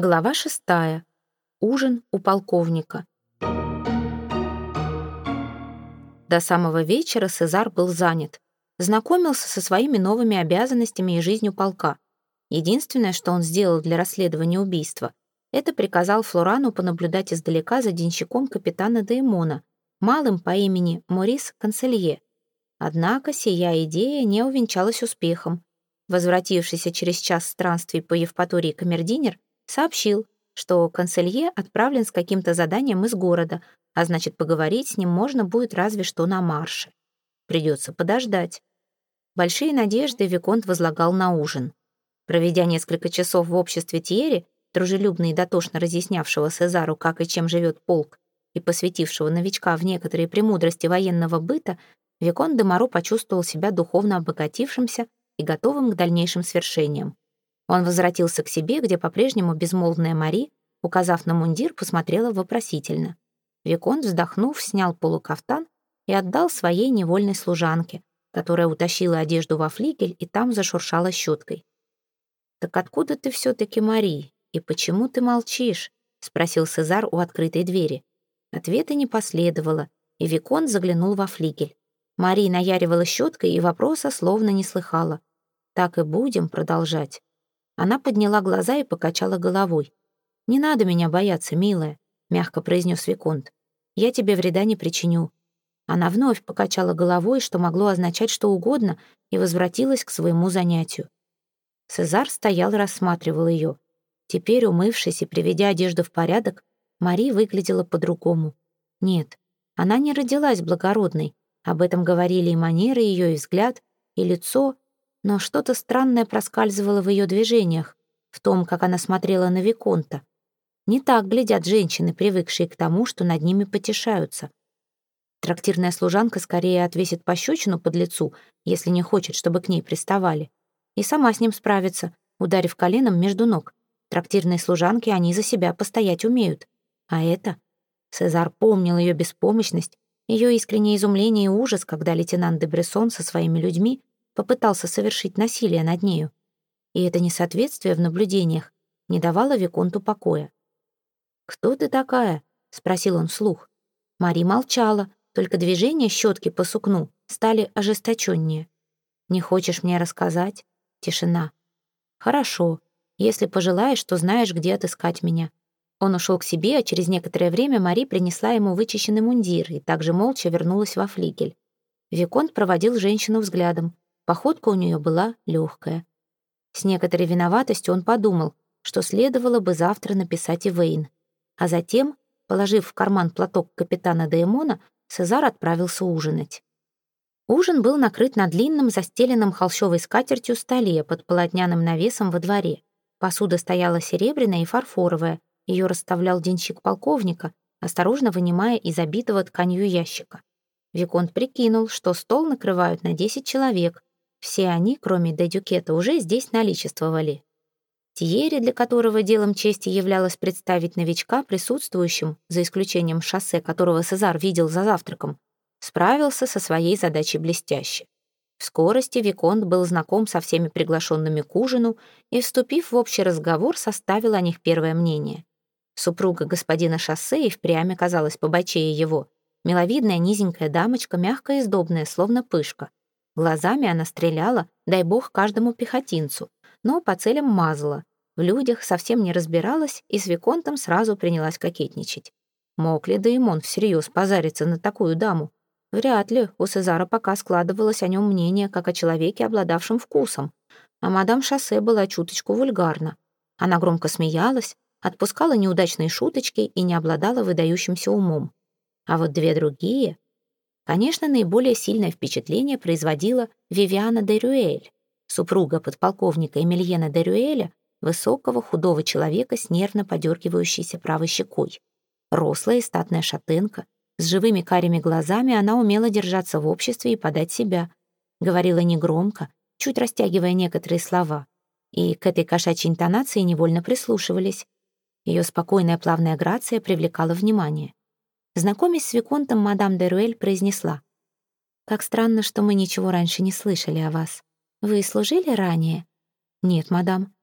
Глава 6. Ужин у полковника. До самого вечера Сезар был занят. Знакомился со своими новыми обязанностями и жизнью полка. Единственное, что он сделал для расследования убийства, это приказал Флорану понаблюдать издалека за денщиком капитана Деймона, малым по имени Морис Конселье. Однако сия идея не увенчалась успехом. Возвратившийся через час странствий по Евпатории камердинер сообщил, что Конселье отправлен с каким-то заданием из города, а значит, поговорить с ним можно будет разве что на марше. Придется подождать. Большие надежды Виконт возлагал на ужин. Проведя несколько часов в обществе Тьерри, дружелюбно и дотошно разъяснявшего Сезару, как и чем живет полк, и посвятившего новичка в некоторые премудрости военного быта, Виконт де Моро почувствовал себя духовно обогатившимся и готовым к дальнейшим свершениям. Он возвратился к себе, где по-прежнему безмолвная Мари, указав на мундир, посмотрела вопросительно. Виконт, вздохнув, снял полукафтан и отдал своей невольной служанке, которая утащила одежду во флигель и там зашуршала щеткой. «Так откуда ты все-таки, Мари, и почему ты молчишь?» — спросил Сезар у открытой двери. Ответа не последовало, и Виконт заглянул во флигель. Мари наяривала щеткой и вопроса словно не слыхала. «Так и будем продолжать». Она подняла глаза и покачала головой. «Не надо меня бояться, милая», — мягко произнес Виконт. «Я тебе вреда не причиню». Она вновь покачала головой, что могло означать что угодно, и возвратилась к своему занятию. Сезар стоял и рассматривал ее. Теперь, умывшись и приведя одежду в порядок, Мари выглядела по-другому. Нет, она не родилась благородной. Об этом говорили и манеры ее, и взгляд, и лицо, но что-то странное проскальзывало в ее движениях, в том, как она смотрела на Виконта. Не так глядят женщины, привыкшие к тому, что над ними потешаются. Трактирная служанка скорее отвесит пощечину подлецу, если не хочет, чтобы к ней приставали. И сама с ним справится, ударив коленом между ног. Трактирные служанки, они за себя постоять умеют. А это... Сезар помнил ее беспомощность, ее искреннее изумление и ужас, когда лейтенант де Брессон со своими людьми попытался совершить насилие над нею. И это несоответствие в наблюдениях не давало Виконту покоя. «Кто ты такая?» — спросил он вслух. Мари молчала, только движения щетки по сукну стали ожесточеннее. «Не хочешь мне рассказать?» Тишина. «Хорошо. Если пожелаешь, то знаешь, где отыскать меня». Он ушел к себе, а через некоторое время Мари принесла ему вычищенный мундир и также молча вернулась во флигель. Виконт проводил женщину взглядом. Походка у нее была легкая. С некоторой виноватостью он подумал, что следовало бы завтра написать Ивейн. А затем, положив в карман платок капитана Деймона, Сезар отправился ужинать. Ужин был накрыт на длинном, застеленном холщовой скатертью столе под полотняным навесом во дворе. Посуда стояла серебряная и фарфоровая, ее расставлял денщик полковника, осторожно вынимая из обитого тканью ящика. Виконт прикинул, что стол накрывают на 10 человек. Все они, кроме де Дюкета, уже здесь наличествовали. Тьерри, для которого делом чести являлось представить новичка присутствующим, за исключением шоссе, которого Сезар видел за завтраком, справился со своей задачей блестяще. В скорости Виконт был знаком со всеми приглашенными к ужину и, вступив в общий разговор, составил о них первое мнение. Супруга господина шоссе и впрямь оказалась побочее его. Миловидная низенькая дамочка, мягкая и сдобная, словно пышка. Глазами она стреляла, дай бог, каждому пехотинцу, но по целям мазала. В людях совсем не разбиралась и с Виконтом сразу принялась кокетничать. Мог ли Деймон всерьез позариться на такую даму? Вряд ли у Сезара пока складывалось о нем мнение, как о человеке, обладавшем вкусом. А мадам Шоссе была чуточку вульгарна. Она громко смеялась, отпускала неудачные шуточки и не обладала выдающимся умом. А вот две другие... Конечно, наиболее сильное впечатление производила Вивиана де Рюэль, супруга подполковника Эмильена де Рюэля, высокого худого человека с нервно подергивающейся правой щекой. Рослая и статная шатенка, с живыми карими глазами она умела держаться в обществе и подать себя. Говорила негромко, чуть растягивая некоторые слова. И к этой кошачьей интонации невольно прислушивались. Ее спокойная плавная грация привлекала внимание. Знакомясь с Виконтом, мадам де Рюэль произнесла: «Как странно, что мы ничего раньше не слышали о вас. Вы служили ранее?» «Нет, мадам».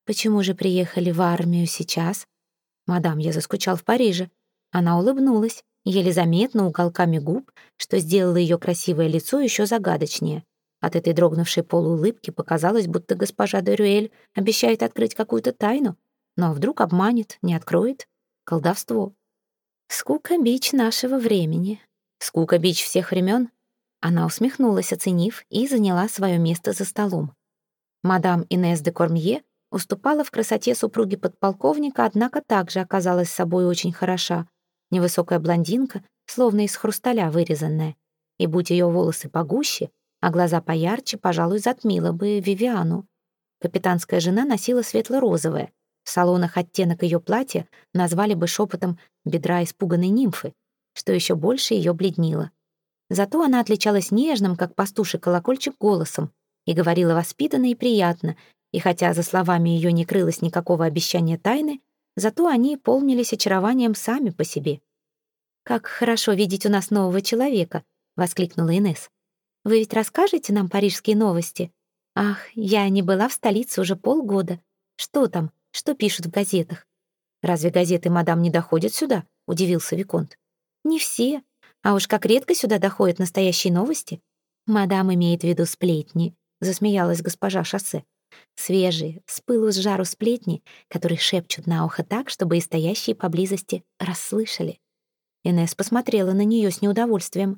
«Почему же приехали в армию сейчас?» «Мадам, я заскучал в Париже». Она улыбнулась, еле заметно уголками губ, что сделало ее красивое лицо еще загадочнее. От этой дрогнувшей полуулыбки показалось, будто госпожа де Рюэль обещает открыть какую-то тайну. Но вдруг обманет, не откроет? Колдовство. «Скука — бич нашего времени. Скука — бич всех времен». Она усмехнулась, оценив, и заняла свое место за столом. Мадам Инесс де Кормье уступала в красоте супруги подполковника, однако также оказалась собой очень хороша. Невысокая блондинка, словно из хрусталя вырезанная. И будь ее волосы погуще, а глаза поярче, пожалуй, затмила бы Вивиану. Капитанская жена носила светло-розовое. В салонах оттенок ее платья назвали бы шепотом бедра испуганной нимфы, что еще больше ее бледнило. Зато она отличалась нежным, как пастуший колокольчик, голосом и говорила воспитанно и приятно, и хотя за словами ее не крылось никакого обещания тайны, зато они полнились очарованием сами по себе. «Как хорошо видеть у нас нового человека!» — воскликнула Инесс. «Вы ведь расскажете нам парижские новости? Ах, я не была в столице уже полгода. Что там? Что пишут в газетах?» «Разве газеты, мадам, не доходят сюда?» — удивился виконт. «Не все. А уж как редко сюда доходят настоящие новости. Мадам имеет в виду сплетни», — засмеялась госпожа Шоссе. «Свежие, с пылу с жару сплетни, которые шепчут на ухо так, чтобы и стоящие поблизости расслышали». Инесс посмотрела на нее с неудовольствием.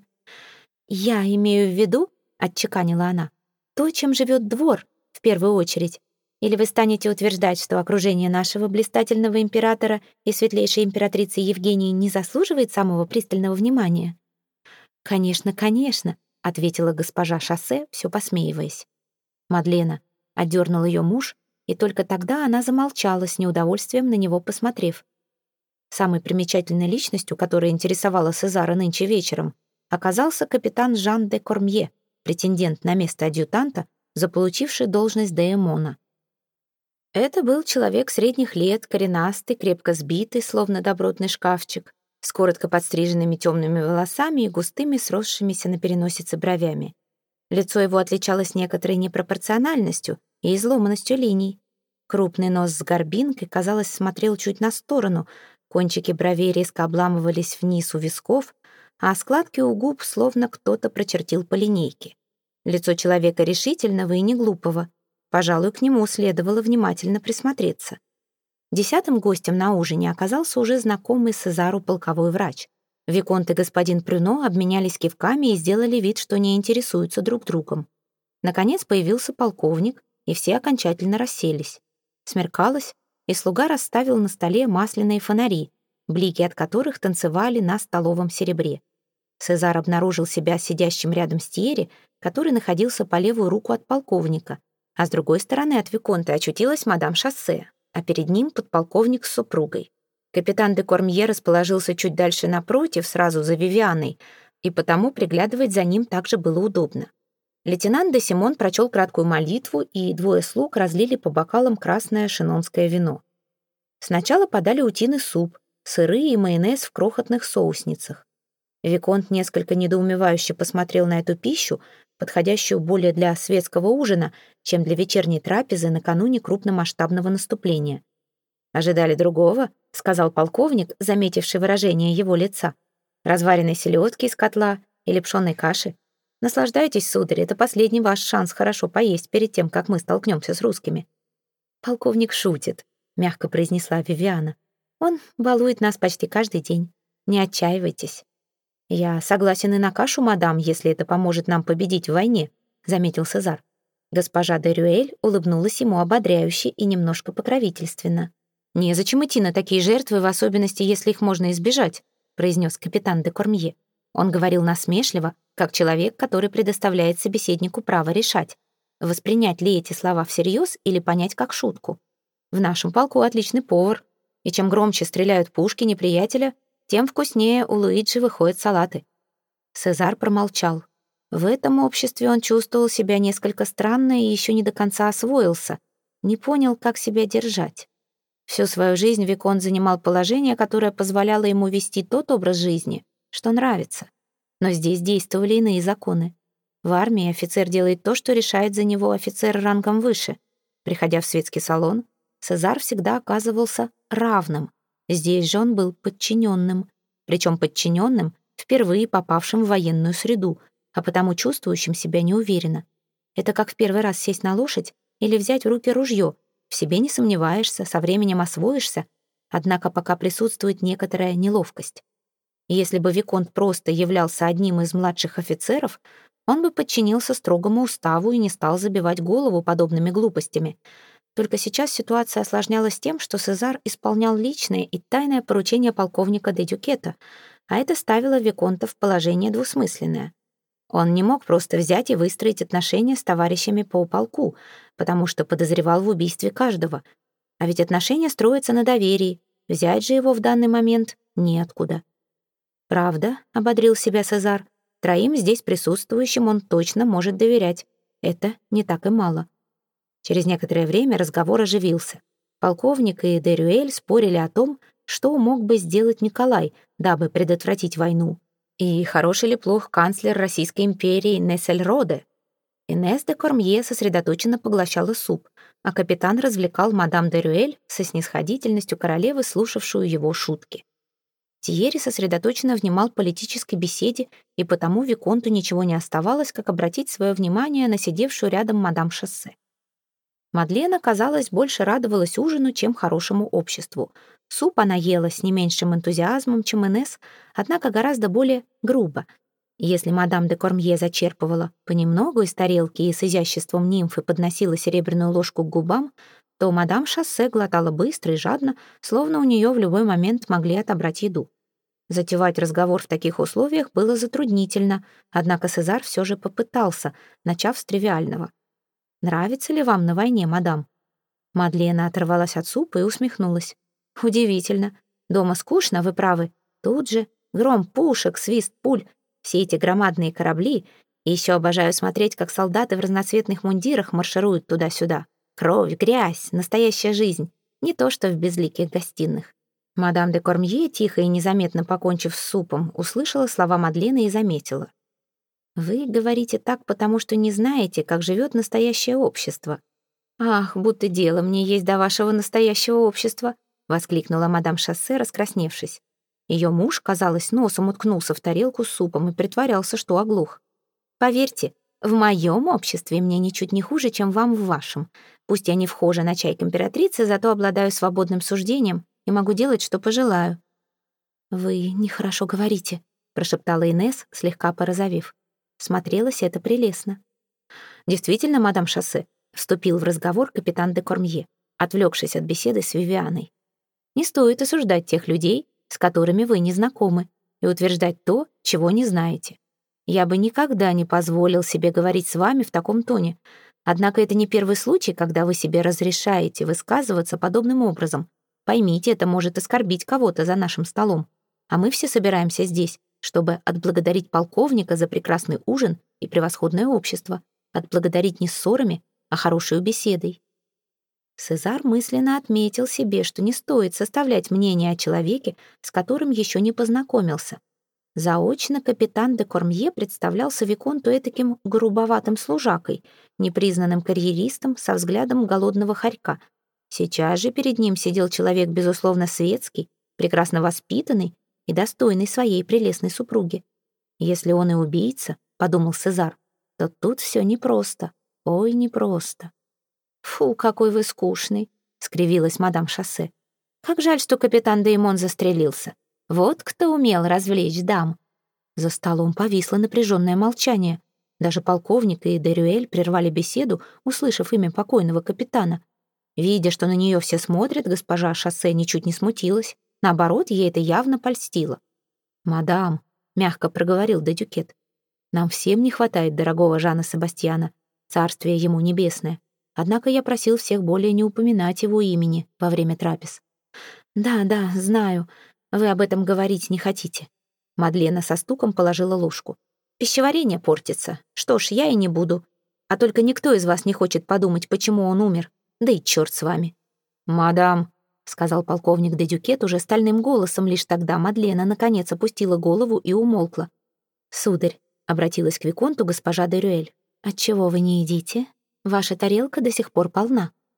«Я имею в виду, — отчеканила она, — то, чем живет двор, в первую очередь. Или вы станете утверждать, что окружение нашего блистательного императора и светлейшей императрицы Евгении не заслуживает самого пристального внимания?» «Конечно, конечно», — ответила госпожа Шоссе, все посмеиваясь. «Мадлена», — одернул ее муж, и только тогда она замолчала, с неудовольствием на него посмотрев. Самой примечательной личностью, которая интересовала Сезара нынче вечером, оказался капитан Жан де Кормье, претендент на место адъютанта, заполучивший должность деэмона. Это был человек средних лет, коренастый, крепко сбитый, словно добротный шкафчик, с коротко подстриженными темными волосами и густыми, сросшимися на переносице бровями. Лицо его отличалось некоторой непропорциональностью и изломанностью линий. Крупный нос с горбинкой, казалось, смотрел чуть на сторону, кончики бровей резко обламывались вниз у висков, а складки у губ словно кто-то прочертил по линейке. Лицо человека решительного и неглупого. Пожалуй, к нему следовало внимательно присмотреться. 10-м гостем на ужине оказался уже знакомый Сезару полковой врач. Виконт и господин Прюно обменялись кивками и сделали вид, что не интересуются друг другом. Наконец появился полковник, и все окончательно расселись. Смеркалось, и слуга расставил на столе масляные фонари, блики от которых танцевали на столовом серебре. Сезар обнаружил себя сидящим рядом с Тьерри, который находился по левую руку от полковника, а с другой стороны от виконта очутилась мадам Шоссе, а перед ним подполковник с супругой. Капитан де Кормье расположился чуть дальше напротив, сразу за Вивианой, и потому приглядывать за ним также было удобно. Лейтенант де Симон прочел краткую молитву, и двое слуг разлили по бокалам красное шинонское вино. Сначала подали утиный суп, сыры и майонез в крохотных соусницах. Виконт несколько недоумевающе посмотрел на эту пищу, подходящую более для светского ужина, чем для вечерней трапезы накануне крупномасштабного наступления. «Ожидали другого», — сказал полковник, заметивший выражение его лица. «Разваренной селедки из котла или пшённой каши. Наслаждайтесь, сударь, это последний ваш шанс хорошо поесть перед тем, как мы столкнемся с русскими». «Полковник шутит», — мягко произнесла Вивиана. «Он балует нас почти каждый день. Не отчаивайтесь». «Я согласен и на кашу, мадам, если это поможет нам победить в войне», — заметил Сезар. Госпожа де Рюэль улыбнулась ему ободряюще и немножко покровительственно. «Незачем идти на такие жертвы, в особенности, если их можно избежать», — произнес капитан де Кормье. Он говорил насмешливо, как человек, который предоставляет собеседнику право решать, воспринять ли эти слова всерьез или понять как шутку. «В нашем полку отличный повар, и чем громче стреляют пушки неприятеля, тем вкуснее у Луиджи выходят салаты». Сезар промолчал. В этом обществе он чувствовал себя несколько странно и еще не до конца освоился, не понял, как себя держать. Всю свою жизнь виконт занимал положение, которое позволяло ему вести тот образ жизни, что нравится. Но здесь действовали иные законы. В армии офицер делает то, что решает за него офицер рангом выше. Приходя в светский салон, Сезар всегда оказывался равным. Здесь же он был подчиненным. Причем подчиненным, впервые попавшим в военную среду, а потому чувствующим себя неуверенно. Это как в первый раз сесть на лошадь или взять в руки ружье. В себе не сомневаешься, со временем освоишься, однако пока присутствует некоторая неловкость. Если бы виконт просто являлся одним из младших офицеров, он бы подчинился строгому уставу и не стал забивать голову подобными глупостями. Только сейчас ситуация осложнялась тем, что Сезар исполнял личное и тайное поручение полковника де Дюкета, а это ставило виконта в положение двусмысленное. Он не мог просто взять и выстроить отношения с товарищами по полку, потому что подозревал в убийстве каждого. А ведь отношения строятся на доверии, взять же его в данный момент неоткуда. «Правда», — ободрил себя Сезар, — «3 здесь присутствующим он точно может доверять. Это не так и мало». Через некоторое время разговор оживился. Полковник и де Рюэль спорили о том, что мог бы сделать Николай, дабы предотвратить войну. И хороший ли плох канцлер Российской империи Нессельроде. Инесс де Кормье сосредоточенно поглощала суп, а капитан развлекал мадам де Рюэль со снисходительностью королевы, слушавшую его шутки. Тиери сосредоточенно внимал политической беседе, и потому виконту ничего не оставалось, как обратить свое внимание на сидевшую рядом мадам Шоссе. Мадлена, казалось, больше радовалась ужину, чем хорошему обществу. Суп она ела с не меньшим энтузиазмом, чем Инесс, однако гораздо более грубо. Если мадам де Кормье зачерпывала понемногу из тарелки и с изяществом нимфы подносила серебряную ложку к губам, то мадам Шоссе глотала быстро и жадно, словно у нее в любой момент могли отобрать еду. Затевать разговор в таких условиях было затруднительно, однако Сезар все же попытался, начав с тривиального. «Нравится ли вам на войне, мадам?» Мадлена оторвалась от супа и усмехнулась. «Удивительно. Дома скучно, вы правы. Тут же гром пушек, свист пуль, все эти громадные корабли. И еще обожаю смотреть, как солдаты в разноцветных мундирах маршируют туда-сюда. Кровь, грязь, настоящая жизнь. Не то что в безликих гостиных». Мадам де Кормье, тихо и незаметно покончив с супом, услышала слова Мадлены и заметила. «Вы говорите так, потому что не знаете, как живет настоящее общество». «Ах, будто дело мне есть до вашего настоящего общества», — воскликнула мадам Шоссе, раскрасневшись. Ее муж, казалось, носом уткнулся в тарелку с супом и притворялся, что оглух. «Поверьте, в моем обществе мне ничуть не хуже, чем вам в вашем. Пусть я не вхожа на чай к императрице, зато обладаю свободным суждением и могу делать, что пожелаю». «Вы нехорошо говорите», — прошептала Инесс, слегка порозовев. Смотрелось это прелестно. «Действительно, мадам Шоссе», — вступил в разговор капитан де Кормье, отвлекшись от беседы с Вивианой. «Не стоит осуждать тех людей, с которыми вы не знакомы, и утверждать то, чего не знаете. Я бы никогда не позволил себе говорить с вами в таком тоне. Однако это не первый случай, когда вы себе разрешаете высказываться подобным образом. Поймите, это может оскорбить кого-то за нашим столом. А мы все собираемся здесь, чтобы отблагодарить полковника за прекрасный ужин и превосходное общество, отблагодарить не ссорами, а хорошей беседой». Сезар мысленно отметил себе, что не стоит составлять мнение о человеке, с которым еще не познакомился. Заочно капитан де Кормье представлялся виконту этаким грубоватым служакой, непризнанным карьеристом со взглядом голодного хорька. Сейчас же перед ним сидел человек, безусловно, светский, прекрасно воспитанный и достойный своей прелестной супруги. «Если он и убийца», — подумал Сезар, — то тут все непросто, ой, непросто. «Фу, какой вы скучный», — скривилась мадам Шоссе. «Как жаль, что капитан Деймон застрелился. Вот кто умел развлечь дам». За столом повисло напряженное молчание. Даже полковник и де Рюэль прервали беседу, услышав имя покойного капитана. Видя, что на нее все смотрят, госпожа Шоссе ничуть не смутилась. Наоборот, ей это явно польстило. «Мадам», — мягко проговорил де Дюкет, — «нам всем не хватает дорогого Жана Себастьяна, царствие ему небесное. Однако я просил всех более не упоминать его имени во время трапез». «Да, знаю. Вы об этом говорить не хотите». Мадлена со стуком положила ложку. «Пищеварение портится. Что ж, я и не буду. А только никто из вас не хочет подумать, почему он умер. Да и черт с вами». «Мадам», — сказал полковник де Дюкет уже стальным голосом, лишь тогда Мадлена наконец опустила голову и умолкла. «Сударь», — обратилась к виконту госпожа де Рюэль, — «отчего вы не едите? Ваша тарелка до сих пор полна».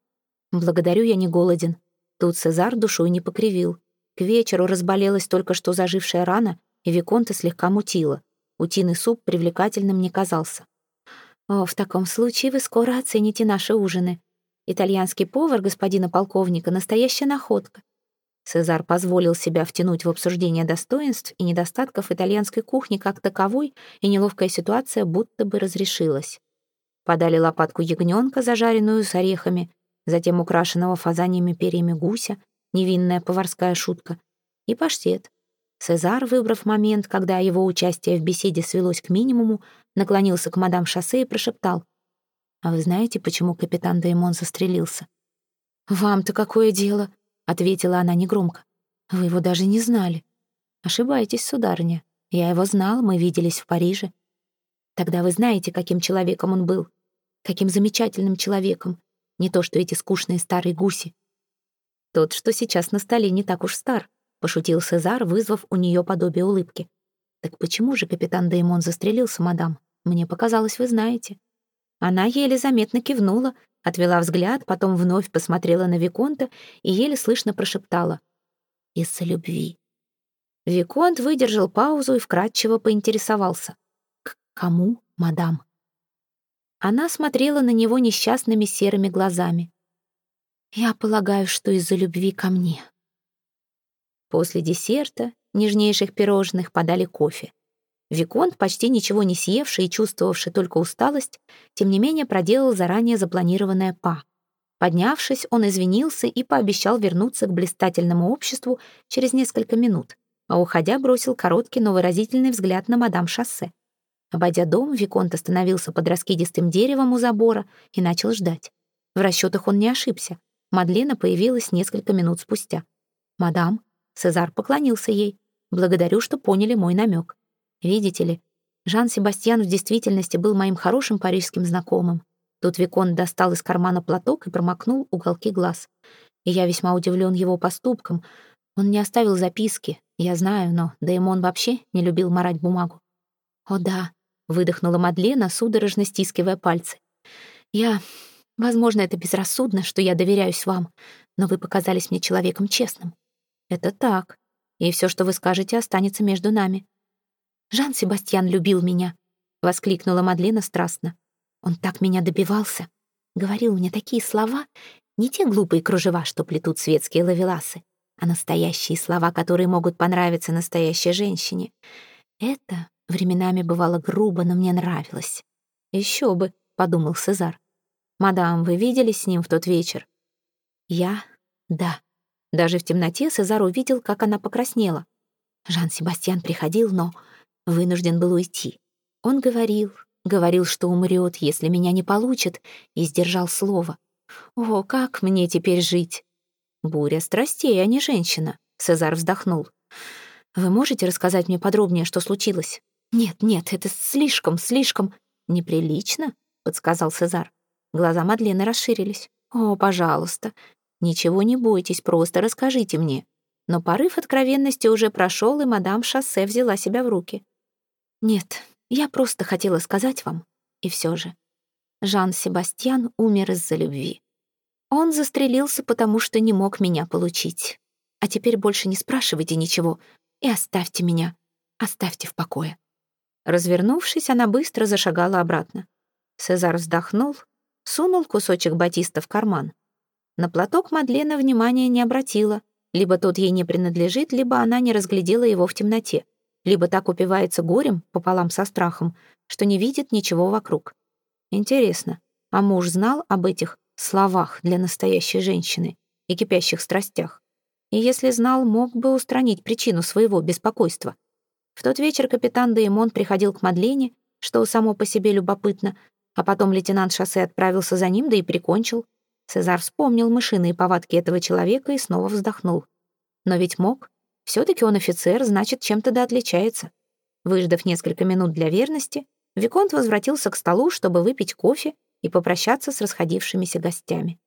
«Благодарю, я не голоден». Тут Сезар душой не покривил. К вечеру разболелась только что зажившая рана, и Виконта слегка мутила. Утиный суп привлекательным не казался. «О, в таком случае вы скоро оцените наши ужины. Итальянский повар господина полковника — настоящая находка». Сезар позволил себя втянуть в обсуждение достоинств и недостатков итальянской кухни как таковой, и неловкая ситуация будто бы разрешилась. Подали лопатку ягненка, зажаренную с орехами, затем украшенного фазаньями перьями гуся, невинная поварская шутка, и паштет. Сезар, выбрав момент, когда его участие в беседе свелось к минимуму, наклонился к мадам Шоссе и прошептал: «А вы знаете, почему капитан Деймон застрелился?» «Вам-то какое дело?» — ответила она негромко. «Вы его даже не знали». «Ошибаетесь, сударыня. Я его знал, мы виделись в Париже». «Тогда вы знаете, каким человеком он был. Каким замечательным человеком. Не то что эти скучные старые гуси». «Тот, что сейчас на столе, не так уж стар», — пошутил Сезар, вызвав у нее подобие улыбки. «Так почему же капитан Деймон застрелился, мадам? Мне показалось, вы знаете». Она еле заметно кивнула, отвела взгляд, потом вновь посмотрела на Виконта и еле слышно прошептала: «Из-за любви». Виконт выдержал паузу и вкратчиво поинтересовался: «К кому, мадам?» Она смотрела на него несчастными серыми глазами. «Я полагаю, что из-за любви ко мне». После десерта, нежнейших пирожных, подали кофе. Виконт, почти ничего не съевший и чувствовавший только усталость, тем не менее проделал заранее запланированное па. Поднявшись, он извинился и пообещал вернуться к блистательному обществу через несколько минут, а уходя бросил короткий, но выразительный взгляд на мадам Шоссе. Обойдя дом, Виконт остановился под раскидистым деревом у забора и начал ждать. В расчетах он не ошибся. Мадлена появилась несколько минут спустя. «Мадам», — Сезар поклонился ей, — «благодарю, что поняли мой намек. Видите ли, Жан-Себастьян в действительности был моим хорошим парижским знакомым». Тут Виконт достал из кармана платок и промокнул уголки глаз. И я весьма удивлен его поступком. Он не оставил записки, я знаю, но Деймон вообще не любил марать бумагу. «О да», — выдохнула Мадлена, судорожно стискивая пальцы. Возможно, это безрассудно, что я доверяюсь вам, но вы показались мне человеком честным». «Это так. И все, что вы скажете, останется между нами». «Жан-Себастьян любил меня», — воскликнула Мадлена страстно. «Он так меня добивался. Говорил мне такие слова, не те глупые кружева, что плетут светские ловеласы, а настоящие слова, которые могут понравиться настоящей женщине. Это временами бывало грубо, но мне нравилось». «Еще бы», — подумал Сезар. «Мадам, вы виделись с ним в тот вечер?» Да». Даже в темноте Сезар увидел, как она покраснела. Жан-Себастьян приходил, но вынужден был уйти. Он говорил, что умрет, если меня не получит, и сдержал слово. «О, как мне теперь жить?» «Буря страстей, а не женщина», — Сезар вздохнул. «Вы можете рассказать мне подробнее, что случилось?» «Нет, это слишком неприлично», — подсказал Сезар. Глаза Мадлены расширились. «О, пожалуйста, ничего не бойтесь, просто расскажите мне». Но порыв откровенности уже прошел, и мадам Шоссе взяла себя в руки. «Нет, я просто хотела сказать вам, и все же. Жан-Себастьян умер из-за любви. Он застрелился, потому что не мог меня получить. А теперь больше не спрашивайте ничего и оставьте меня, оставьте в покое». Развернувшись, она быстро зашагала обратно. Сезар вздохнул, сунул кусочек батиста в карман. На платок Мадлена внимания не обратила. Либо тот ей не принадлежит, либо она не разглядела его в темноте, либо так упивается горем пополам со страхом, что не видит ничего вокруг. Интересно, а муж знал об этих словах для настоящей женщины и кипящих страстях? И если знал, мог бы устранить причину своего беспокойства. В тот вечер капитан Деймон приходил к Мадлене, что само по себе любопытно, а потом лейтенант Шоссе отправился за ним, да и прикончил. Сезар вспомнил мышиные повадки этого человека и снова вздохнул. Но ведь мог. Все-таки он офицер, значит, чем-то да отличается. Выждав несколько минут для верности, Виконт возвратился к столу, чтобы выпить кофе и попрощаться с расходившимися гостями.